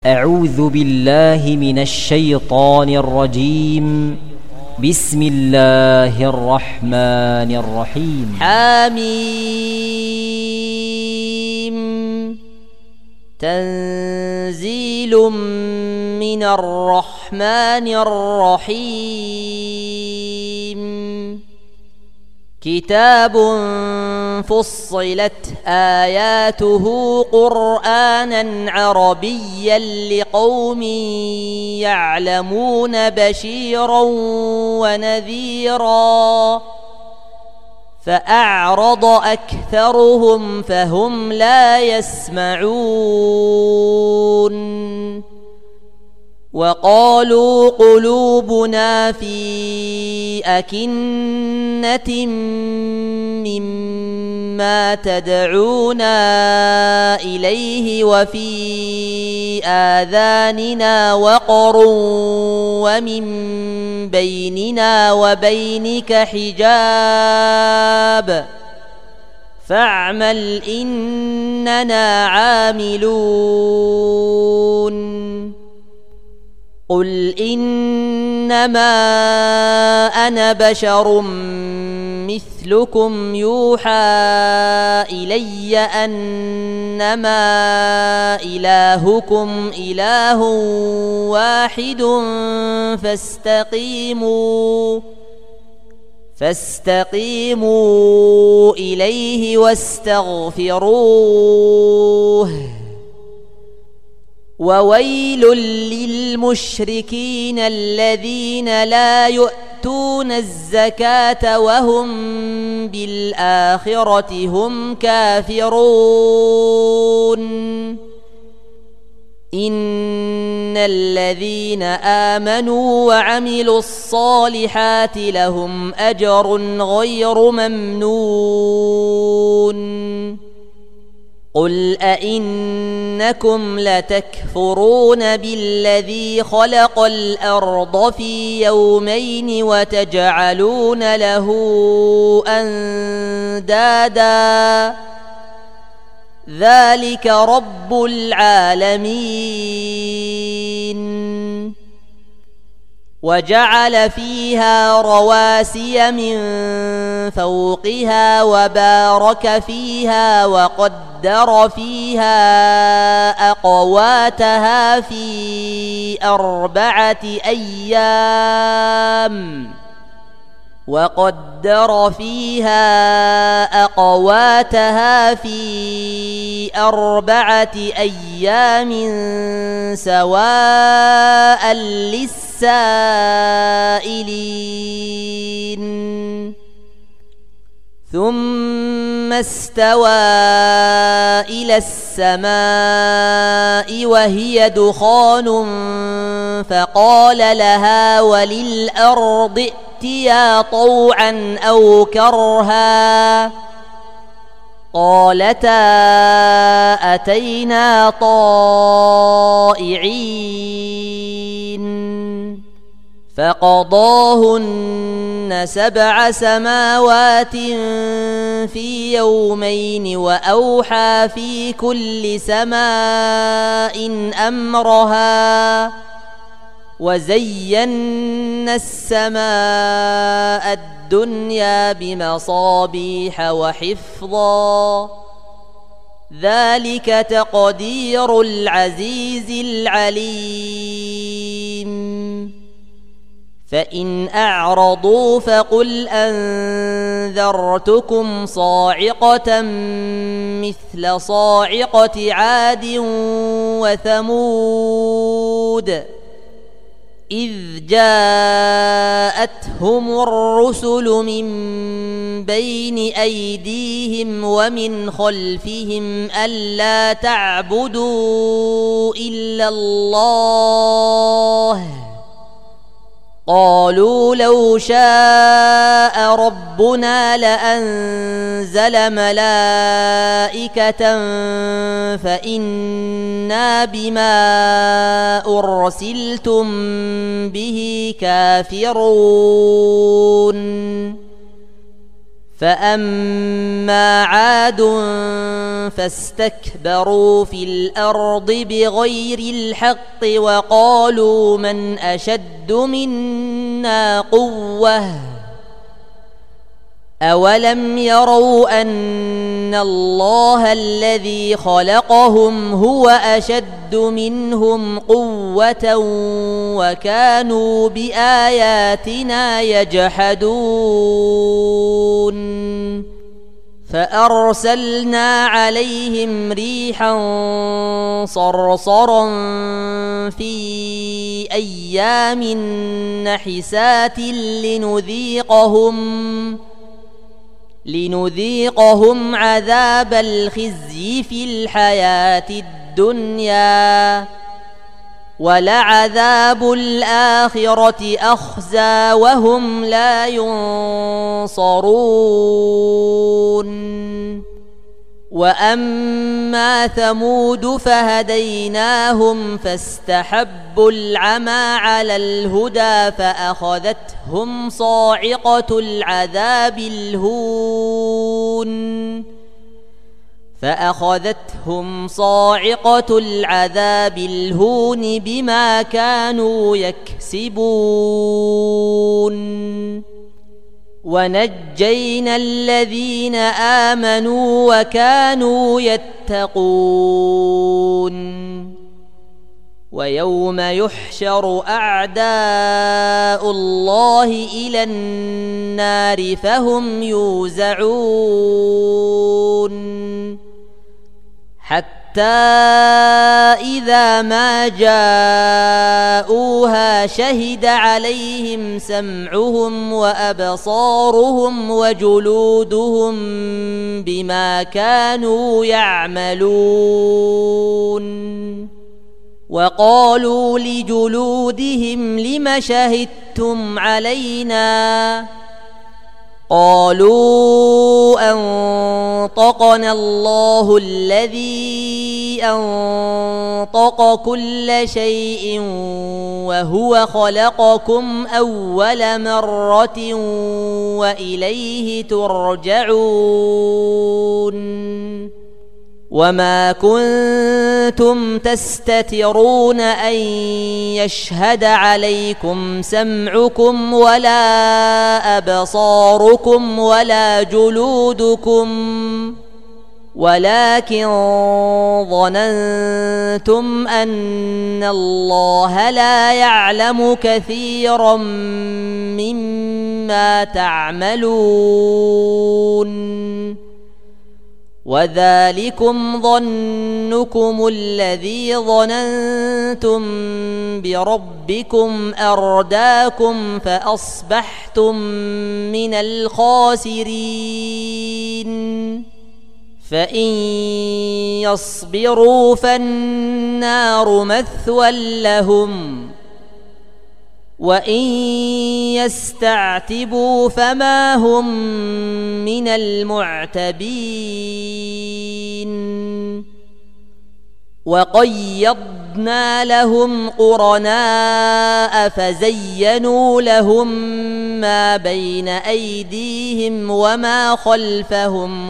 أعوذ بالله من الشيطان الرجيم. بسم الله الرحمن الرحيم. حميم. تنزيل من الرحمن الرحيم. كتاب فصلت آياته قرآنا عربيا لقوم يعلمون بشيرا ونذيرا فأعرض أكثرهم فهم لا يسمعون وقالوا قلوبنا في أكنة مما تدعونا إليه وفي آذاننا وقر ومن بيننا وبينك حجاب فاعمل إننا عاملون. قل إنما أنا بشر مثلكم يوحى إلي أنما إلهكم إله واحد فاستقيموا إليه واستغفروه. وويل للمشركين الذين لا يؤتون الزكاة وهم بالآخرة هم كافرون. إن الذين آمنوا وعملوا الصالحات لهم أجر غير ممنون. قل أئنكم لتكفرون بالذي خلق الأرض في يومين وتجعلون له أندادا ذلك رب العالمين. وجعل فيها رواسي من فوقها وبارك فيها وقدر فيها أقواتها في 4 أيام سواء للسائلين. ثم استوى إلى السماء وهي دخان فقال لها وللأرض ائتيا طوعا أو كرها قالتا أتينا طائعين. فقضاهن 7 سماوات في يومين وأوحى في كل سماء أمرها وزينا السماء الدنيا بمصابيح وحفظا ذلك تقدير العزيز العليم. فإن أعرضوا فقل أنذرتكم صاعقة مثل صاعقة عاد وثمود إذ جاءتهم الرسل من بين أيديهم ومن خلفهم ألا تعبدوا إلا الله قالوا لو شاء ربنا لأنزل ملائكة فإنا بما أرسلتم به كافرون. فأما عاد فاستكبروا في الأرض بغير الحق وقالوا من أشد منا قوة أولم يروا أن الله الذي خلقهم هو أشد منهم قوة وكانوا بآياتنا يجحدون فأرسلنا عليهم ريحا صرصرا في أيام نحسات لنذيقهم عذاب الخزي في الحياة الدنيا ولعذاب الآخرة أخزى وهم لا ينصرون وأما ثمود فهديناهم فاستحبوا العمى على الهدى فأخذتهم صاعقة العذاب الهون بما كانوا يكسبون ونجينا الذين آمنوا وكانوا يتقون ويوم يحشر أعداء الله إلى النار فهم يوزعون حتى إذا ما جاءوها شهد عليهم سمعهم وأبصارهم وجلودهم بما كانوا يعملون وقالوا لجلودهم لم شهدتم علينا قالوا أنطقنا الله الذي أنطق كل شيء وهو خلقكم أول مرة وإليه ترجعون وما كنتم تستترون أن يشهد عليكم سمعكم ولا أبصاركم ولا جلودكم ولكن ظننتم أن الله لا يعلم كثيرا مما تعملون وذلكم ظنكم الذي ظننتم بربكم أرداكم فأصبحتم من الخاسرين فإن يصبروا فالنار مثوى لهم وإن يستعتبوا فما هم من المعتبين وقيضنا لهم قرناء فزينوا لهم ما بين أيديهم وما خلفهم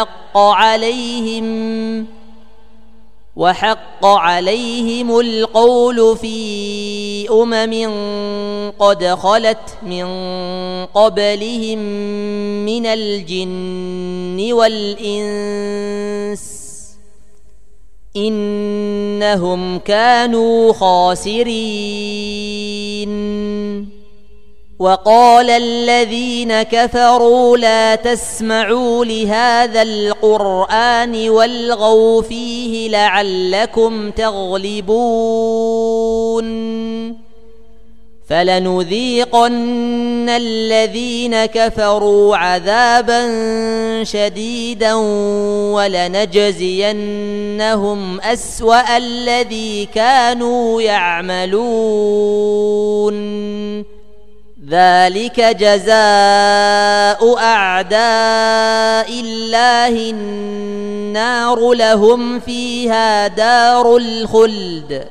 وحق عليهم القول في قد خلت من قبلهم من الجن والإنس إنهم كانوا خاسرين وقال الذين كفروا لا تسمعوا لهذا القرآن والغوا فيه لعلكم تغلبون فلنذيقن الذين كفروا عذابا شديدا ولنجزينهم أسوأ الذي كانوا يعملون ذلك جزاء أعداء الله النار لهم فيها دار الخلد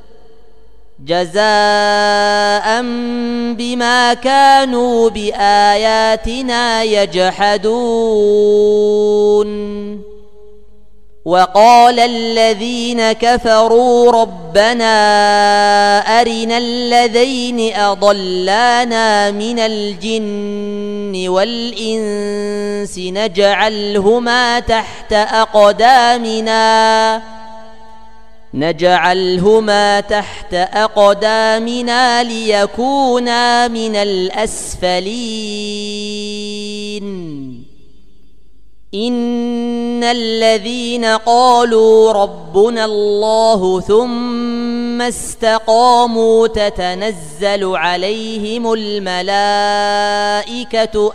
جزاء بما كانوا بآياتنا يجحدون وقال الذين كفروا ربنا أرنا الذين أضلانا من الجن والإنس نجعلهما تحت أقدامنا ليكونا من الأسفلين إن الذين قالوا ربنا الله ثم استقاموا تتنزل عليهم الملائكة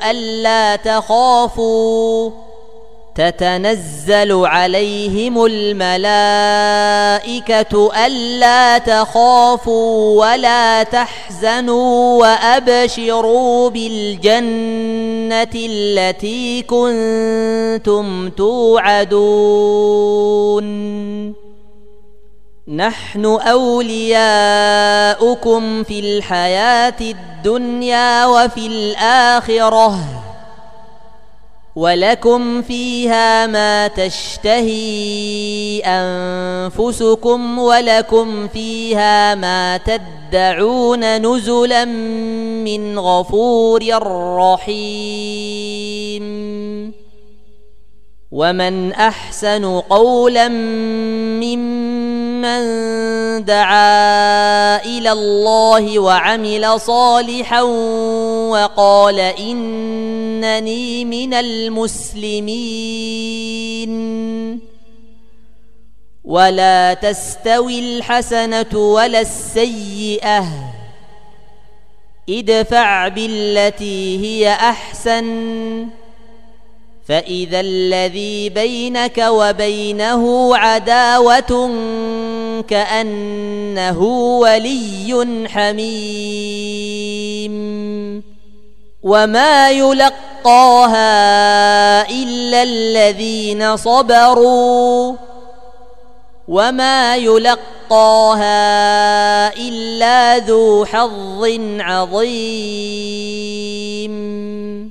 ألا تخافوا ولا تحزنوا وأبشروا بالجنة التي كنتم توعدون نحن أولياؤكم في الحياة الدنيا وفي الآخرة ولكم فيها ما تشتهي أنفسكم ولكم فيها ما تدعون نزلا من غفور رحيم ومن أحسن قولا ممن دعا إلى الله وعمل صالحا وقال إنني من المسلمين ولا تستوي الحسنة ولا السيئة ادفع بالتي هي أحسن فإذا الذي بينك وبينه عداوة كأنه ولي حميم وما يلقاها إلا الذين صبروا وما يلقاها إلا ذو حظ عظيم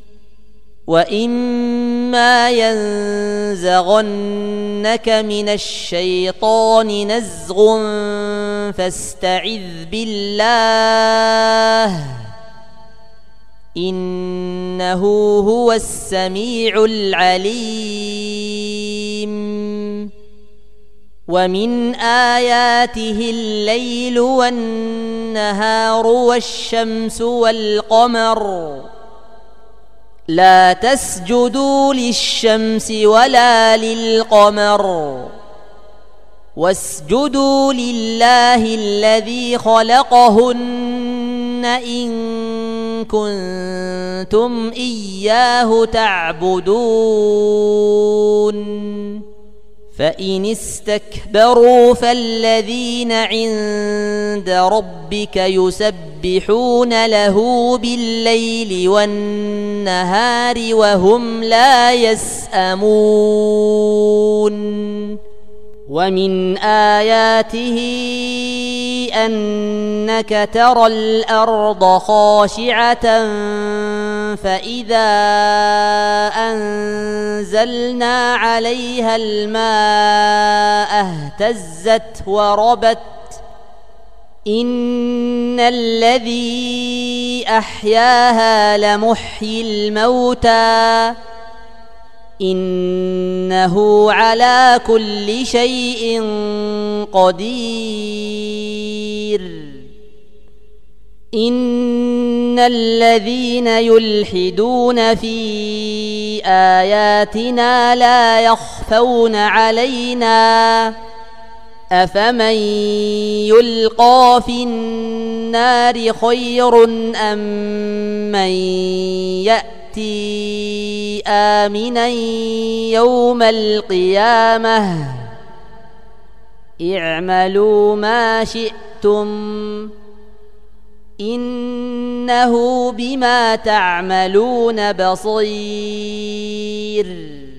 وإما ينزغنك من الشيطان نزغ فاستعذ بالله إنه هو السميع العليم ومن آياته الليل والنهار والشمس والقمر لا تسجدوا للشمس ولا للقمر واسجدوا لله الذي خلقهن إن كنتم إياه تعبدون فإن استكبروا فالذين عند ربك يسبحون له بالليل والنهار وهم لا يسأمون ومن آياته أنك ترى الأرض خاشعة فإذا أنزلنا عليها الماء اهتزت وربت إن الذي أحياها لمحيي الموتى إنه على كل شيء قدير إن الذين يلحدون في آياتنا لا يخفون علينا أفمن يلقى في النار خير أم من يأتي آمنا يوم القيامة اعملوا ما شئتم إنه بما تعملون بصير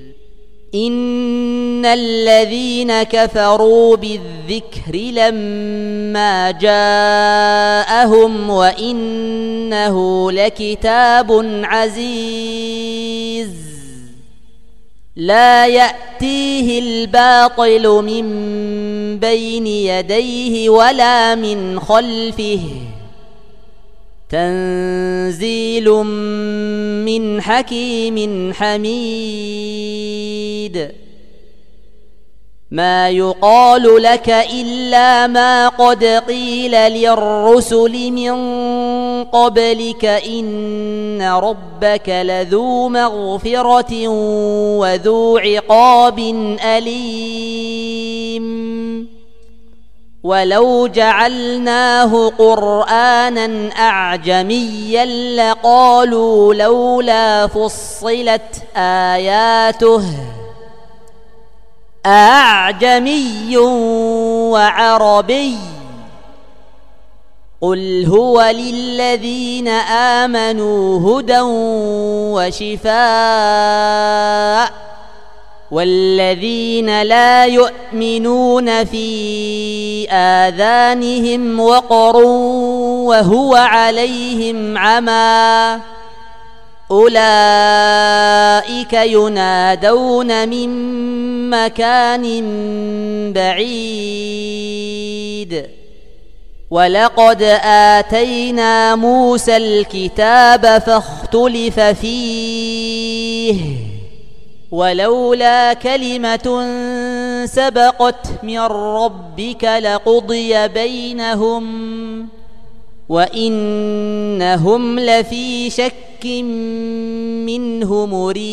إن الذين كفروا بالذكر لما جاءهم وإنه لكتاب عزيز لا يأتي يأتيه الباطل من بين يديه ولا من خلفه تنزيل من حكيم حميد ما يقال لك إلا ما قد قيل للرسل من قبلك إن ربك لذو مغفرة وذو عقاب أليم ولو جعلناه قرآنا أعجميا لقالوا لولا فصلت آياته أعجمي وعربي قل هو للذين آمنوا هدى وشفاء والذين لا يؤمنون في آذانهم وقر وهو عليهم عمى أولئك ينادون من مكان بعيد ولقد آتينا موسى الكتاب فاختلف فيه ولولا كلمة سبقت من ربك لقضي بينهم وإنهم لفي شك منه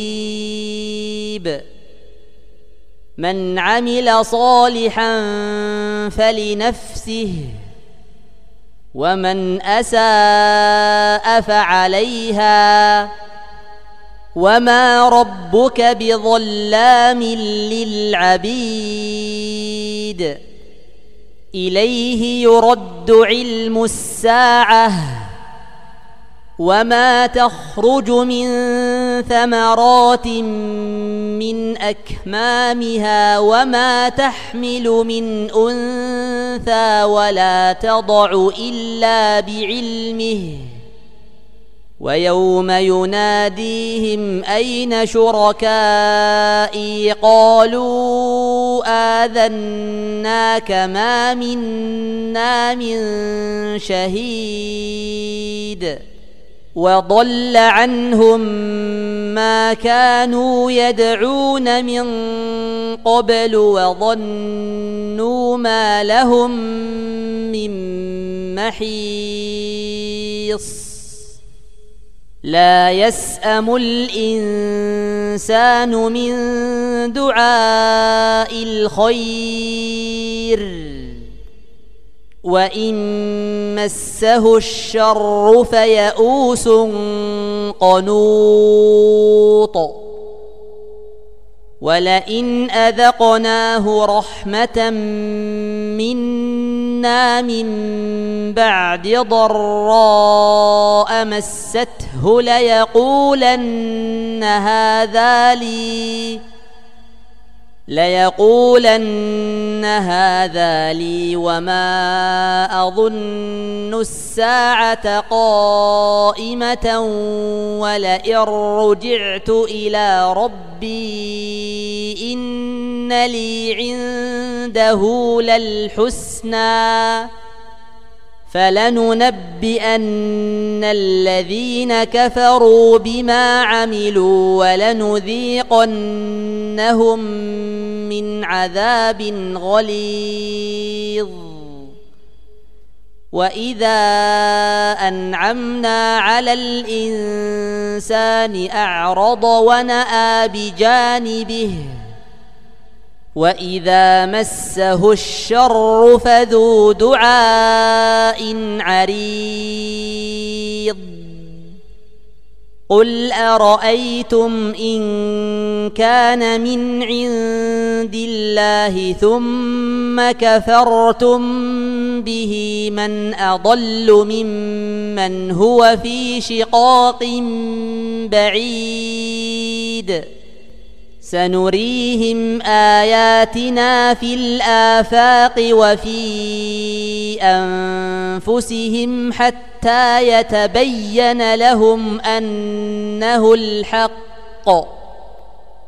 مريب من عمل صالحا فلنفسه ومن أساء فعليها وما ربك بظلام للعبيد إليه يرد علم الساعة وما تخرج من ثمرات من أكمامها وما تحمل من أنثى ولا تضع إلا بعلمه ويوم يناديهم أين شركائي قالوا آذناك ما منا من شهيد وضل عنهم ما كانوا يدعون من قبل وظنوا ما لهم من محيص لا يسأم الإنسان من دعاء الخير وإن مسه الشر فيئوس قنوط ولئن أذقناه رحمة منا من بعد ضراء مسته ليقولن هذا لي وما أظن الساعة قائمة ولئن رجعت إلى ربي إن لي عنده للحسنى فلننبئن الذين كفروا بما عملوا ولنذيقنهم من عذاب غليظ وإذا أنعمنا على الإنسان أعرض ونأى بجانبه وإذا مسه الشر فذو دعاء عريض قل أرأيتم إن كان من عند الله ثم كفرتم به من أضل ممن هو في شقاق بعيد سنريهم آياتنا في الآفاق وفي أنفسهم حتى يتبين لهم أنه الحق